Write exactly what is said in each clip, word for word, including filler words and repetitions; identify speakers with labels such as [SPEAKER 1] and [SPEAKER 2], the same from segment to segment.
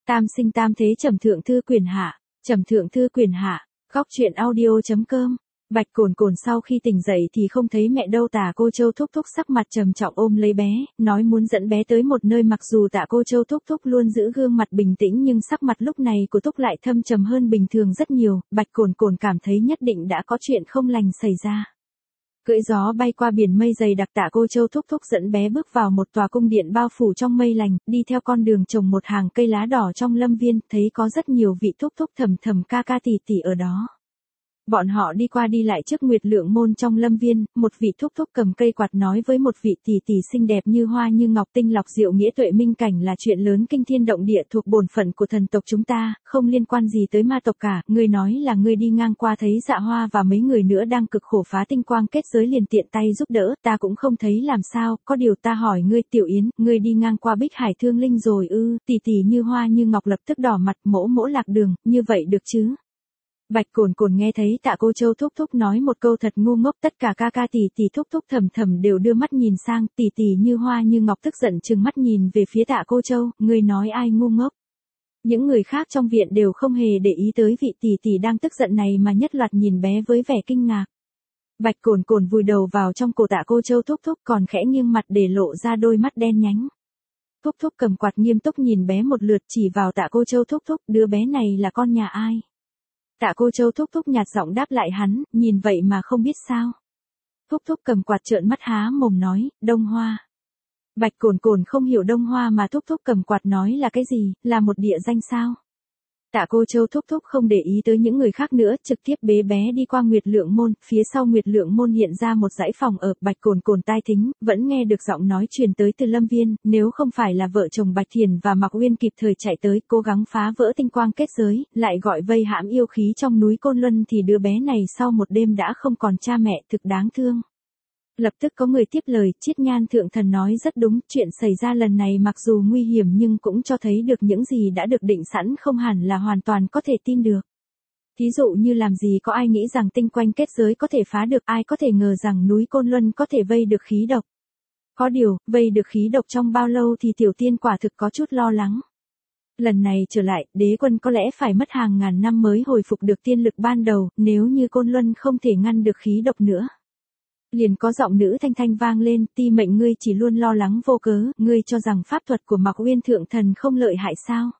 [SPEAKER 1] Tam sinh tam thế trầm thượng thư quyền hạ, trầm thượng thư quyền hạ, góc truyện audio.com. Bạch Cồn Cồn sau khi tỉnh dậy thì không thấy mẹ đâu. Tạ Cô Châu thúc thúc sắc mặt trầm trọng ôm lấy bé, nói muốn dẫn bé tới một nơi. Mặc dù Tạ Cô Châu thúc thúc luôn giữ gương mặt bình tĩnh nhưng sắc mặt lúc này của thúc lại thâm trầm hơn bình thường rất nhiều. Bạch Cồn Cồn cảm thấy nhất định đã có chuyện không lành xảy ra. Cưỡi gió bay qua biển mây dày đặc, Tạ Cô Châu thúc thúc dẫn bé bước vào một tòa cung điện bao phủ trong mây lành, đi theo con đường trồng một hàng cây lá đỏ trong lâm viên, thấy có rất nhiều vị thúc thúc thầm thầm ca ca tỷ tỷ ở đó. Bọn họ đi qua đi lại trước Nguyệt Lượng Môn trong lâm viên, một vị thúc thúc cầm cây quạt nói với một vị tỷ tỷ xinh đẹp như hoa như ngọc, tinh lọc diệu nghĩa tuệ minh cảnh là chuyện lớn kinh thiên động địa thuộc bổn phận của thần tộc chúng ta, không liên quan gì tới ma tộc cả. Ngươi nói là ngươi đi ngang qua thấy Dạ Hoa và mấy người nữa đang cực khổ phá tinh quang kết giới liền tiện tay giúp đỡ, ta cũng không thấy làm sao, có điều ta hỏi ngươi Tiểu Yến, ngươi đi ngang qua Bích Hải Thương Linh rồi ư? Tỷ tỷ như hoa như ngọc lập tức đỏ mặt, mỗ mỗ lạc đường, như vậy được chứ? Bạch Cồn Cồn nghe thấy Tạ Cô Châu thúc thúc nói một câu thật ngu ngốc, tất cả ca ca tỷ tỷ thúc thúc thầm thầm đều đưa mắt nhìn sang. Tỷ tỷ như hoa như ngọc tức giận trừng mắt nhìn về phía Tạ Cô Châu, ngươi nói ai ngu ngốc? Những người khác trong viện đều không hề để ý tới vị tỷ tỷ đang tức giận này mà nhất loạt nhìn bé với vẻ kinh ngạc. Bạch Cồn Cồn vùi đầu vào trong cổ Tạ Cô Châu thúc thúc, còn khẽ nghiêng mặt để lộ ra đôi mắt đen nhánh. Thúc thúc cầm quạt nghiêm túc nhìn bé một lượt, chỉ vào Tạ Cô Châu thúc thúc, đứa bé này là con nhà ai? Tạ Cô Châu thúc thúc nhạt giọng đáp lại hắn, nhìn vậy mà không biết sao. Thúc thúc cầm quạt trợn mắt há mồm nói, Đông Hoa. Bạch Cồn Cồn không hiểu Đông Hoa mà thúc thúc cầm quạt nói là cái gì, là một địa danh sao? Tạ Cô Châu thúc thúc không để ý tới những người khác nữa, trực tiếp bế bé đi qua Nguyệt Lượng Môn, phía sau Nguyệt Lượng Môn hiện ra một dãy phòng ở. Bạch Cồn Cồn tai thính, vẫn nghe được giọng nói truyền tới từ lâm viên, nếu không phải là vợ chồng Bạch Thiền và Mạc Uyên kịp thời chạy tới, cố gắng phá vỡ tinh quang kết giới, lại gọi vây hãm yêu khí trong núi Côn Luân thì đứa bé này sau một đêm đã không còn cha mẹ, thực đáng thương. Lập tức có người tiếp lời, Chiết Nhan thượng thần nói rất đúng, chuyện xảy ra lần này mặc dù nguy hiểm nhưng cũng cho thấy được những gì đã được định sẵn không hẳn là hoàn toàn có thể tin được. Thí dụ như làm gì có ai nghĩ rằng tinh quanh kết giới có thể phá được, ai có thể ngờ rằng núi Côn Luân có thể vây được khí độc. Có điều, vây được khí độc trong bao lâu thì tiểu tiên quả thực có chút lo lắng. Lần này trở lại, đế quân có lẽ phải mất hàng ngàn năm mới hồi phục được tiên lực ban đầu, nếu như Côn Luân không thể ngăn được khí độc nữa. Liền có giọng nữ thanh thanh vang lên, ti mệnh ngươi chỉ luôn lo lắng vô cớ, ngươi cho rằng pháp thuật của Mạc Uyên thượng thần không lợi hại sao?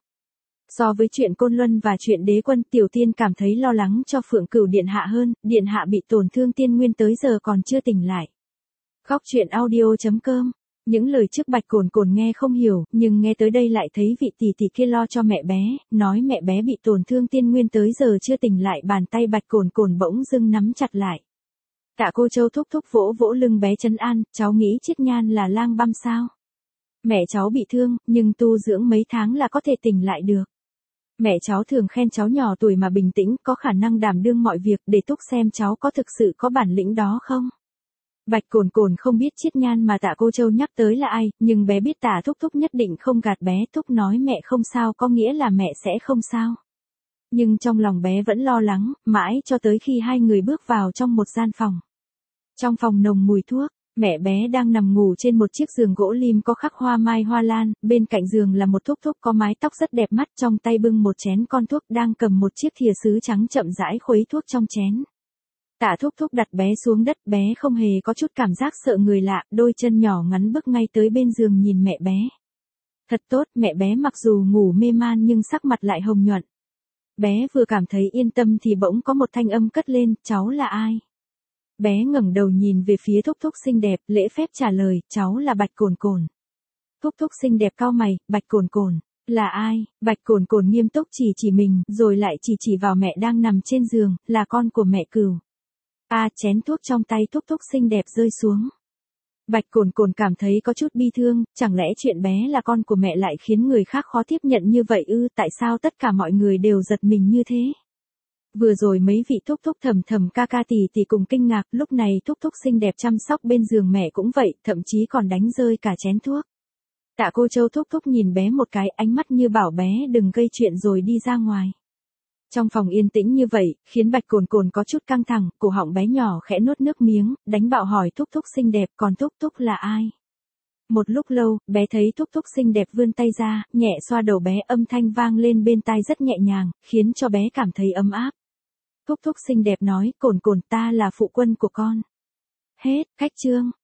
[SPEAKER 1] So với chuyện Côn Luân và chuyện đế quân, tiểu tiên cảm thấy lo lắng cho Phượng Cửu điện hạ hơn, điện hạ bị tổn thương tiên nguyên tới giờ còn chưa tỉnh lại. Góc truyện audio.com. Những lời trước Bạch Cồn Cồn nghe không hiểu, nhưng nghe tới đây lại thấy vị tỷ tỷ kia lo cho mẹ bé, nói mẹ bé bị tổn thương tiên nguyên tới giờ chưa tỉnh lại, bàn tay Bạch Cồn Cồn bỗng dưng nắm chặt lại. Tạ Cô Châu thúc thúc vỗ vỗ lưng bé trấn an, cháu nghĩ Chiết Nhan là lang băm sao? Mẹ cháu bị thương, nhưng tu dưỡng mấy tháng là có thể tỉnh lại được. Mẹ cháu thường khen cháu nhỏ tuổi mà bình tĩnh, có khả năng đảm đương mọi việc, để thúc xem cháu có thực sự có bản lĩnh đó không? Bạch Cồn Cồn không biết Chiết Nhan mà Tạ Cô Châu nhắc tới là ai, nhưng bé biết Tạ thúc thúc nhất định không gạt bé, thúc nói mẹ không sao có nghĩa là mẹ sẽ không sao. Nhưng trong lòng bé vẫn lo lắng, mãi cho tới khi hai người bước vào trong một gian phòng. Trong phòng nồng mùi thuốc, mẹ bé đang nằm ngủ trên một chiếc giường gỗ lim có khắc hoa mai hoa lan, bên cạnh giường là một thúc thúc có mái tóc rất đẹp mắt, trong tay bưng một chén con thuốc, đang cầm một chiếc thìa sứ trắng chậm rãi khuấy thuốc trong chén. Tạ thúc thúc đặt bé xuống đất, bé không hề có chút cảm giác sợ người lạ, đôi chân nhỏ ngắn bước ngay tới bên giường nhìn mẹ bé. Thật tốt, mẹ bé mặc dù ngủ mê man nhưng sắc mặt lại hồng nhuận. Bé vừa cảm thấy yên tâm thì bỗng có một thanh âm cất lên, cháu là ai? Bé ngẩng đầu nhìn về phía thúc thúc xinh đẹp, lễ phép trả lời, cháu là Bạch Cồn Cồn. Thúc thúc xinh đẹp cau mày, Bạch Cồn Cồn, là ai? Bạch Cồn Cồn nghiêm túc chỉ chỉ mình, rồi lại chỉ chỉ vào mẹ đang nằm trên giường, là con của mẹ Cừu. A à, chén thuốc trong tay thúc thúc xinh đẹp rơi xuống. Bạch Cồn Cồn cảm thấy có chút bi thương, chẳng lẽ chuyện bé là con của mẹ lại khiến người khác khó tiếp nhận như vậy ư? Tại sao tất cả mọi người đều giật mình như thế? Vừa rồi mấy vị thúc thúc thầm thầm ca ca tỷ tỷ cùng kinh ngạc, lúc này thúc thúc xinh đẹp chăm sóc bên giường mẹ cũng vậy, thậm chí còn đánh rơi cả chén thuốc. Tạ Cô Châu thúc thúc nhìn bé một cái, ánh mắt như bảo bé đừng gây chuyện rồi đi ra ngoài. Trong phòng yên tĩnh như vậy, khiến Bạch Cồn Cồn có chút căng thẳng, cổ họng bé nhỏ khẽ nuốt nước miếng, đánh bạo hỏi thúc thúc xinh đẹp, còn thúc thúc là ai? Một lúc lâu, bé thấy thúc thúc xinh đẹp vươn tay ra, nhẹ xoa đầu bé, âm thanh vang lên bên tai rất nhẹ nhàng, khiến cho bé cảm thấy ấm áp. Thúc thúc xinh đẹp nói, cồn cồn ta là phụ quân của con. Hết, khách chương.